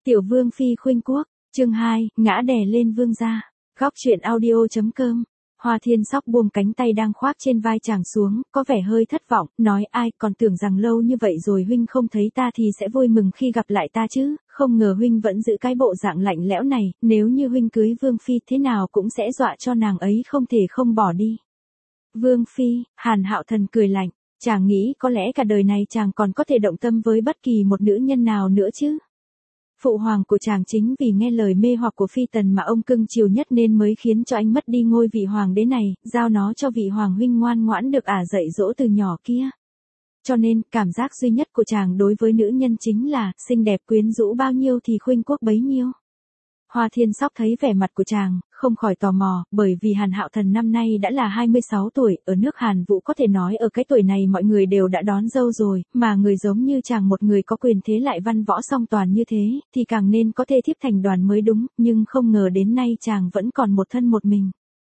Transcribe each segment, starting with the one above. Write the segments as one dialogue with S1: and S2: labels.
S1: Tiểu vương phi khuynh quốc, chương 2, ngã đè lên vương gia. Góc truyện audio.com. Hoa Thiên Sóc buông cánh tay đang khoác trên vai chàng xuống, có vẻ hơi thất vọng, nói ai còn tưởng rằng lâu như vậy rồi huynh không thấy ta thì sẽ vui mừng khi gặp lại ta chứ, không ngờ huynh vẫn giữ cái bộ dạng lạnh lẽo này, nếu như huynh cưới vương phi thế nào cũng sẽ dọa cho nàng ấy không thể không bỏ đi. Vương phi, Hàn Hạo Thần cười lạnh, chàng nghĩ có lẽ cả đời này chàng còn có thể động tâm với bất kỳ một nữ nhân nào nữa chứ? Phụ hoàng của chàng chính vì nghe lời mê hoặc của phi tần mà ông cưng chiều nhất nên mới khiến cho anh mất đi ngôi vị hoàng đế này, giao nó cho vị hoàng huynh ngoan ngoãn được dạy dỗ từ nhỏ kia. Cho nên, cảm giác duy nhất của chàng đối với nữ nhân chính là, xinh đẹp quyến rũ bao nhiêu thì khuynh quốc bấy nhiêu. Hoa Thiên Sóc thấy vẻ mặt của chàng, không khỏi tò mò, bởi vì Hàn Hạo Thần năm nay đã là 26 tuổi, ở nước Hàn Vũ có thể nói ở cái tuổi này mọi người đều đã đón dâu rồi, mà người giống như chàng một người có quyền thế lại văn võ song toàn như thế, thì càng nên có thê thiếp thành đoàn mới đúng, nhưng không ngờ đến nay chàng vẫn còn một thân một mình.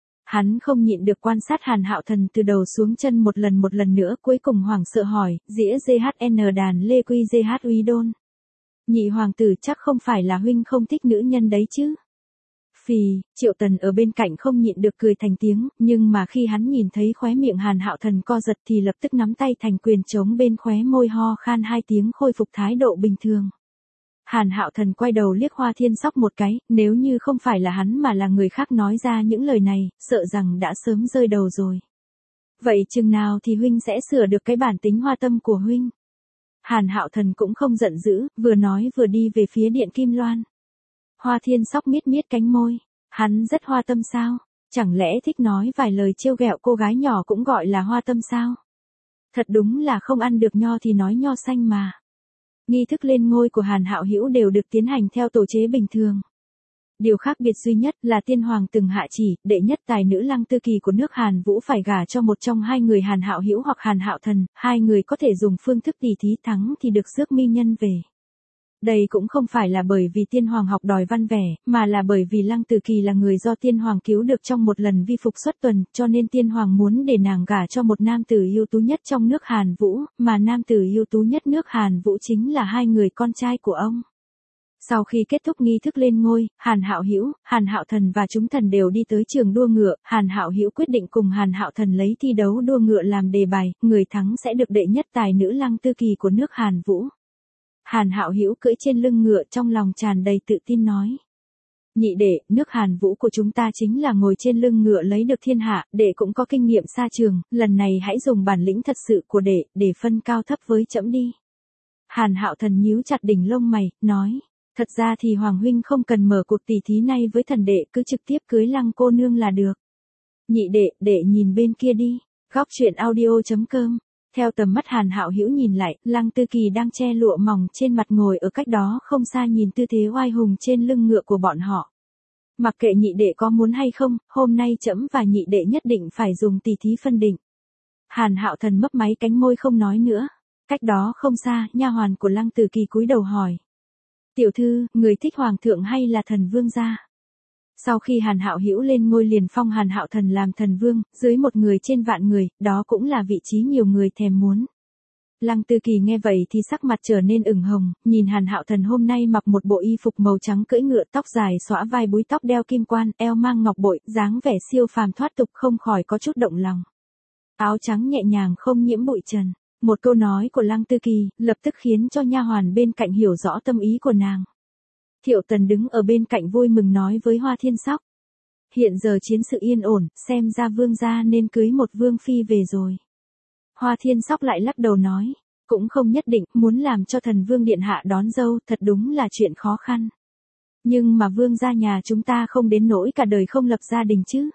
S1: Hắn không nhịn được quan sát Hàn Hạo Thần từ đầu xuống chân một lần nữa, cuối cùng hoảng sợ hỏi, dĩa GHN đàn Lê Quy GH Uy Đôn. Nhị hoàng tử chắc không phải là huynh không thích nữ nhân đấy chứ? Phì, Triệu Tần ở bên cạnh không nhịn được cười thành tiếng, nhưng mà khi hắn nhìn thấy khóe miệng Hàn Hạo Thần co giật thì lập tức nắm tay thành quyền trống bên khóe môi ho khan hai tiếng khôi phục thái độ bình thường. Hàn Hạo Thần quay đầu liếc Hoa Thiên Sóc một cái, nếu như không phải là hắn mà là người khác nói ra những lời này, sợ rằng đã sớm rơi đầu rồi. Vậy chừng nào thì huynh sẽ sửa được cái bản tính hoa tâm của huynh? Hàn Hạo Thần cũng không giận dữ, vừa nói vừa đi về phía điện Kim Loan. Hoa Thiên Sóc miết cánh môi, hắn rất hoa tâm sao? Chẳng lẽ thích nói vài lời trêu ghẹo cô gái nhỏ cũng gọi là hoa tâm sao? Thật đúng là không ăn được nho thì nói nho xanh mà. Nghi thức lên ngôi của Hàn Hạo Hữu đều được tiến hành theo tổ chế bình thường. Điều khác biệt duy nhất là tiên hoàng từng hạ chỉ, đệ nhất tài nữ Lăng Tư Kỳ của nước Hàn Vũ phải gả cho một trong hai người Hàn Hạo Hữu hoặc Hàn Hạo Thần, hai người có thể dùng phương thức tỉ thí thắng thì được rước mỹ nhân về. Đây cũng không phải là bởi vì tiên hoàng học đòi văn vẻ, mà là bởi vì Lăng Tư Kỳ là người do tiên hoàng cứu được trong một lần vi phục xuất tuần, cho nên tiên hoàng muốn để nàng gả cho một nam tử ưu tú nhất trong nước Hàn Vũ, mà nam tử ưu tú nhất nước Hàn Vũ chính là hai người con trai của ông. Sau khi kết thúc nghi thức lên ngôi, Hàn Hạo Hữu, Hàn Hạo Thần và chúng thần đều đi tới trường đua ngựa, Hàn Hạo Hữu quyết định cùng Hàn Hạo Thần lấy thi đấu đua ngựa làm đề bài, người thắng sẽ được đệ nhất tài nữ Lăng Tư Kỳ của nước Hàn Vũ. Hàn Hạo Hữu cưỡi trên lưng ngựa trong lòng tràn đầy tự tin nói. Nhị đệ, nước Hàn Vũ của chúng ta chính là ngồi trên lưng ngựa lấy được thiên hạ, đệ cũng có kinh nghiệm xa trường, lần này hãy dùng bản lĩnh thật sự của đệ, để phân cao thấp với trẫm đi. Hàn Hạo Thần nhíu chặt đỉnh lông mày, nói. Thật ra thì Hoàng huynh không cần mở cuộc tỷ thí này với thần đệ, cứ trực tiếp cưới Lăng cô nương là được. Nhị đệ, đệ nhìn bên kia đi. Góc truyện audio.com. Theo tầm mắt Hàn Hạo Hữu nhìn lại, Lăng Tư Kỳ đang che lụa mỏng trên mặt ngồi ở cách đó không xa nhìn tư thế oai hùng trên lưng ngựa của bọn họ. Mặc kệ nhị đệ có muốn hay không, hôm nay trẫm và nhị đệ nhất định phải dùng tỷ thí phân định. Hàn Hạo Thần mấp máy cánh môi không nói nữa. Cách đó không xa, nha hoàn của Lăng Tư Kỳ cúi đầu hỏi. Tiểu thư, người thích hoàng thượng hay là thần vương gia? Sau khi Hàn Hạo Hữu lên ngôi liền phong Hàn Hạo Thần làm thần vương, dưới một người trên vạn người, đó cũng là vị trí nhiều người thèm muốn. Lăng Tư Kỳ nghe vậy thì sắc mặt trở nên ửng hồng, nhìn Hàn Hạo Thần hôm nay mặc một bộ y phục màu trắng cưỡi ngựa, tóc dài xõa vai, búi tóc đeo kim quan, eo mang ngọc bội, dáng vẻ siêu phàm thoát tục, không khỏi có chút động lòng. Áo trắng nhẹ nhàng không nhiễm bụi trần. Một câu nói của Lăng Tư Kỳ, lập tức khiến cho nha hoàn bên cạnh hiểu rõ tâm ý của nàng. Thiệu Tần đứng ở bên cạnh vui mừng nói với Hoa Thiên Sóc. Hiện giờ chiến sự yên ổn, xem ra vương gia nên cưới một vương phi về rồi. Hoa Thiên Sóc lại lắc đầu nói, cũng không nhất định, muốn làm cho thần vương điện hạ đón dâu, thật đúng là chuyện khó khăn. Nhưng mà vương gia nhà chúng ta không đến nỗi cả đời không lập gia đình chứ.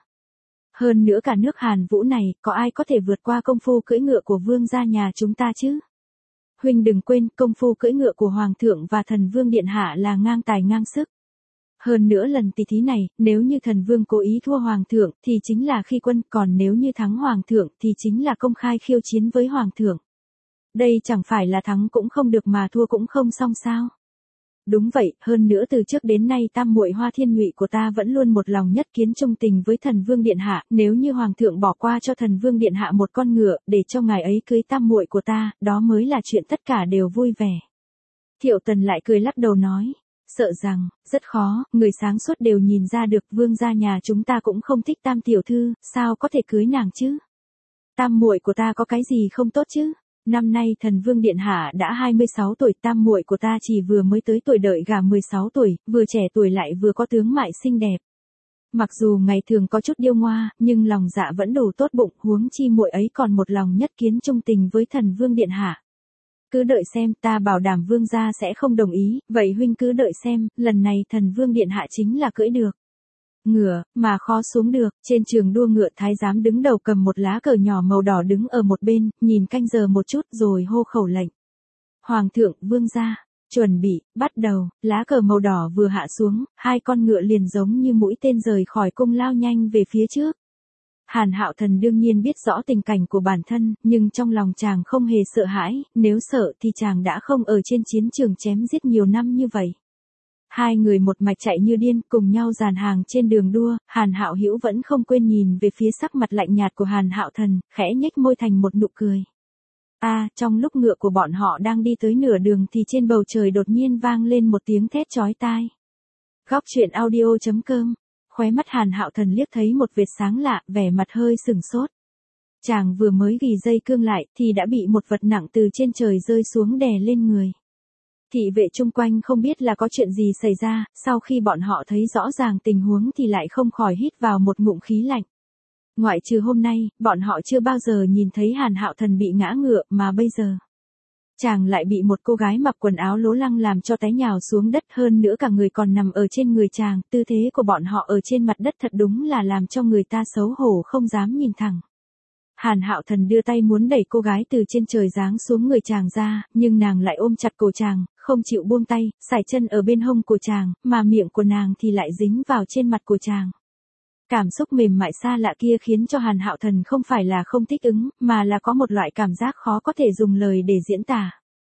S1: Hơn nữa cả nước Hàn Vũ này, có ai có thể vượt qua công phu cưỡi ngựa của vương gia nhà chúng ta chứ? Huynh đừng quên, công phu cưỡi ngựa của Hoàng thượng và thần vương điện hạ là ngang tài ngang sức. Hơn nữa lần tỷ thí này, nếu như thần vương cố ý thua Hoàng thượng, thì chính là khi quân, còn nếu như thắng Hoàng thượng, thì chính là công khai khiêu chiến với Hoàng thượng. Đây chẳng phải là thắng cũng không được mà thua cũng không xong sao? Đúng vậy, hơn nữa từ trước đến nay tam muội Hoa Thiên Nhụy của ta vẫn luôn một lòng nhất kiến trung tình với thần vương điện hạ, nếu như hoàng thượng bỏ qua cho thần vương điện hạ một con ngựa, để cho ngài ấy cưới tam muội của ta, đó mới là chuyện tất cả đều vui vẻ. Thiệu Tần lại cười lắc đầu nói, Sợ rằng, rất khó, người sáng suốt đều nhìn ra được vương gia nhà chúng ta cũng không thích Tam tiểu thư, sao có thể cưới nàng chứ? Tam muội của ta có cái gì không tốt chứ? Năm nay thần vương điện hạ đã 26 tuổi, tam muội của ta chỉ vừa mới tới tuổi đợi gả 16 tuổi, vừa trẻ tuổi lại vừa có tướng mạo xinh đẹp. Mặc dù ngày thường có chút điêu ngoa, nhưng lòng dạ vẫn đủ tốt bụng, huống chi muội ấy còn một lòng nhất kiến trung tình với thần vương điện hạ. Cứ đợi xem, ta bảo đảm vương gia sẽ không đồng ý, vậy huynh cứ đợi xem, lần này thần vương điện hạ chính là cưỡi được ngựa, mà khó xuống được. Trên trường đua ngựa, thái giám đứng đầu cầm một lá cờ nhỏ màu đỏ đứng ở một bên, nhìn canh giờ một chút rồi hô khẩu lệnh. Hoàng thượng, vương gia, chuẩn bị, bắt đầu. Lá cờ màu đỏ vừa hạ xuống, hai con ngựa liền giống như mũi tên rời khỏi cung lao nhanh về phía trước. Hàn Hạo Thần đương nhiên biết rõ tình cảnh của bản thân, nhưng trong lòng chàng không hề sợ hãi, nếu sợ thì chàng đã không ở trên chiến trường chém giết nhiều năm như vậy. Hai người một mạch chạy như điên, cùng nhau dàn hàng trên đường đua, Hàn Hạo Hữu vẫn không quên nhìn về phía sắc mặt lạnh nhạt của Hàn Hạo Thần, khẽ nhếch môi thành một nụ cười. Trong lúc ngựa của bọn họ đang đi tới nửa đường thì trên bầu trời đột nhiên vang lên một tiếng thét chói tai. Góc truyện audio.com. Khóe mắt Hàn Hạo Thần liếc thấy một vệt sáng lạ, vẻ mặt hơi sừng sốt. Chàng vừa mới gỉ dây cương lại thì đã bị một vật nặng từ trên trời rơi xuống đè lên người. Thị vệ chung quanh không biết là có chuyện gì xảy ra, sau khi bọn họ thấy rõ ràng tình huống thì lại không khỏi hít vào một ngụm khí lạnh. Ngoại trừ hôm nay, bọn họ chưa bao giờ nhìn thấy Hàn Hạo Thần bị ngã ngựa, mà bây giờ chàng lại bị một cô gái mặc quần áo lố lăng làm cho té nhào xuống đất, hơn nữa cả người còn nằm ở trên người chàng, tư thế của bọn họ ở trên mặt đất thật đúng là làm cho người ta xấu hổ không dám nhìn thẳng. Hàn Hạo Thần đưa tay muốn đẩy cô gái từ trên trời giáng xuống người chàng ra, nhưng nàng lại ôm chặt cổ chàng, không chịu buông tay, sải chân ở bên hông của chàng, mà miệng của nàng thì lại dính vào trên mặt của chàng. Cảm xúc mềm mại xa lạ kia khiến cho Hàn Hạo Thần không phải là không thích ứng, mà là có một loại cảm giác khó có thể dùng lời để diễn tả.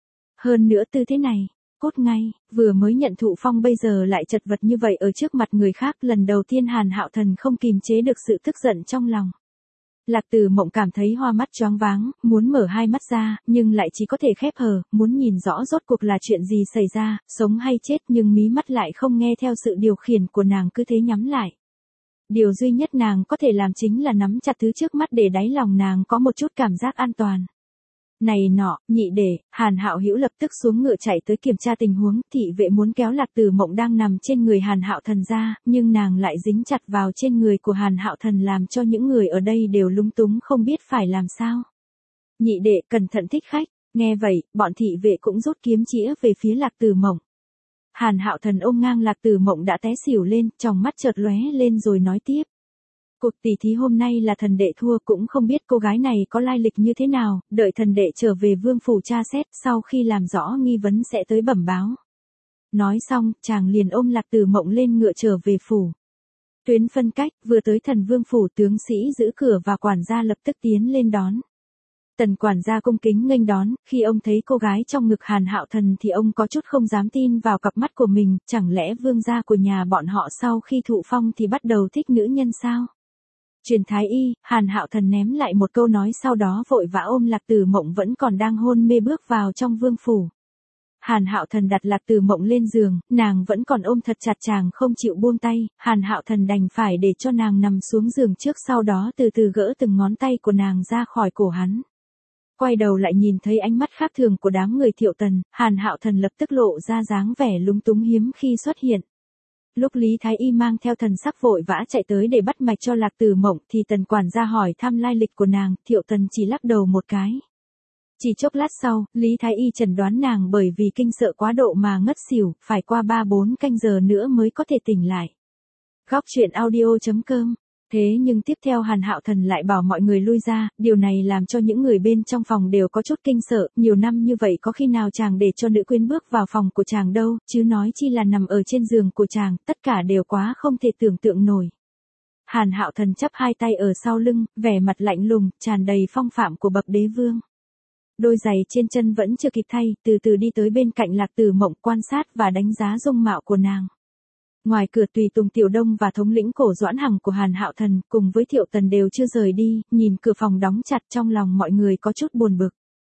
S1: Hơn nữa tư thế này, cốt ngay, vừa mới nhận thụ phong bây giờ lại chật vật như vậy ở trước mặt người khác, lần đầu tiên Hàn Hạo Thần không kìm chế được sự tức giận trong lòng. Lạc Tử Mộng cảm thấy hoa mắt choáng váng, muốn mở hai mắt ra, nhưng lại chỉ có thể khép hờ, muốn nhìn rõ rốt cuộc là chuyện gì xảy ra, sống hay chết, nhưng mí mắt lại không nghe theo sự điều khiển của nàng, cứ thế nhắm lại. Điều duy nhất nàng có thể làm chính là nắm chặt thứ trước mắt để đáy lòng nàng có một chút cảm giác an toàn. Này nọ, nhị đệ, Hàn Hạo Hữu lập tức xuống ngựa chạy tới kiểm tra tình huống, thị vệ muốn kéo Lạc Tử Mộng đang nằm trên người Hàn Hạo Thần ra, nhưng nàng lại dính chặt vào trên người của Hàn Hạo Thần làm cho những người ở đây đều lúng túng không biết phải làm sao. Nhị đệ, cẩn thận thích khách. Nghe vậy, bọn thị vệ cũng rút kiếm chĩa về phía Lạc Tử Mộng. Hàn Hạo Thần ôm ngang Lạc Tử Mộng đã té xỉu lên, tròng mắt chợt lóe lên rồi nói tiếp. Cuộc tỷ thí hôm nay là thần đệ thua, cũng không biết cô gái này có lai lịch như thế nào, đợi thần đệ trở về vương phủ tra xét, sau khi làm rõ nghi vấn sẽ tới bẩm báo. Nói xong, chàng liền ôm Lạc Tử Mộng lên ngựa trở về phủ. Tuyến phân cách, vừa tới thần vương phủ, tướng sĩ giữ cửa và quản gia lập tức tiến lên đón. Tần quản gia cung kính nghênh đón, khi ông thấy cô gái trong ngực Hàn Hạo Thần thì ông có chút không dám tin vào cặp mắt của mình, chẳng lẽ vương gia của nhà bọn họ sau khi thụ phong thì bắt đầu thích nữ nhân sao? Truyền thái y, Hàn Hạo Thần ném lại một câu nói sau đó vội vã ôm Lạc Tử Mộng vẫn còn đang hôn mê bước vào trong vương phủ. Hàn Hạo Thần đặt Lạc Tử Mộng lên giường, nàng vẫn còn ôm thật chặt chàng không chịu buông tay, Hàn Hạo Thần đành phải để cho nàng nằm xuống giường trước, sau đó từ từ gỡ từng ngón tay của nàng ra khỏi cổ hắn. Quay đầu lại nhìn thấy ánh mắt khác thường của đám người Thiệu Tần, Hàn Hạo Thần lập tức lộ ra dáng vẻ lúng túng hiếm khi xuất hiện. Lúc Lý Thái Y mang theo thần sắc vội vã chạy tới để bắt mạch cho Lạc Tử Mộng thì Tần quản gia hỏi thăm lai lịch của nàng, Thiệu Tần chỉ lắc đầu một cái. Chỉ chốc lát sau, Lý Thái Y chẩn đoán nàng bởi vì kinh sợ quá độ mà ngất xỉu, phải qua 3-4 canh giờ nữa mới có thể tỉnh lại. Góc truyện audio.com. Thế nhưng tiếp theo Hàn Hạo Thần lại bảo mọi người lui ra, điều này làm cho những người bên trong phòng đều có chút kinh sợ, nhiều năm như vậy có khi nào chàng để cho nữ quyến bước vào phòng của chàng đâu, chứ nói chi là nằm ở trên giường của chàng, tất cả đều quá không thể tưởng tượng nổi. Hàn Hạo Thần chắp hai tay ở sau lưng, vẻ mặt lạnh lùng, tràn đầy phong phạm của bậc đế vương. Đôi giày trên chân vẫn chưa kịp thay, từ từ đi tới bên cạnh Lạc Tử Mộng quan sát và đánh giá dung mạo của nàng. Ngoài cửa tùy tùng Tiểu Đông và thống lĩnh Cổ Doãn Hằng của Hàn Hạo Thần cùng với Thiệu Tần đều chưa rời đi, nhìn cửa phòng đóng chặt trong lòng mọi người có chút buồn bực.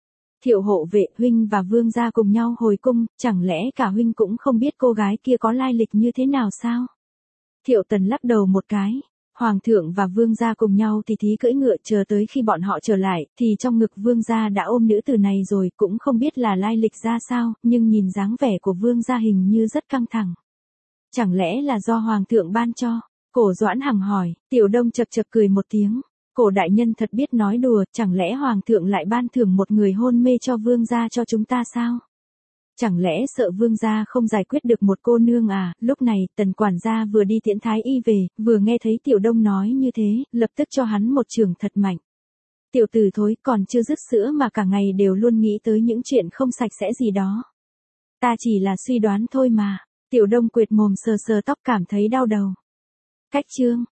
S1: Thiệu hộ vệ, huynh và vương gia cùng nhau hồi cung, chẳng lẽ cả huynh cũng không biết cô gái kia có lai lịch như thế nào sao? Thiệu Tần lắc đầu một cái. Hoàng thượng và vương gia cùng nhau thì thí cưỡi ngựa, chờ tới khi bọn họ trở lại, thì trong ngực vương gia đã ôm nữ tử này rồi, cũng không biết là lai lịch ra sao, nhưng nhìn dáng vẻ của vương gia hình như rất căng thẳng. Chẳng lẽ là do hoàng thượng ban cho? Cổ Doãn Hằng hỏi. Tiểu Đông chật chật cười một tiếng. Cổ đại nhân thật biết nói đùa, chẳng lẽ hoàng thượng lại ban thưởng một người hôn mê cho vương gia cho chúng ta sao? Chẳng lẽ sợ vương gia không giải quyết được một cô nương à? Lúc này, Tần quản gia vừa đi tiễn thái y về, vừa nghe thấy Tiểu Đông nói như thế, lập tức cho hắn một chưởng thật mạnh. Tiểu tử thối, còn chưa dứt sữa mà cả ngày đều luôn nghĩ tới những chuyện không sạch sẽ gì đó. Ta chỉ là suy đoán thôi mà. Tiểu Đông quệt mồm sờ sờ tóc, cảm thấy đau đầu. Cách chương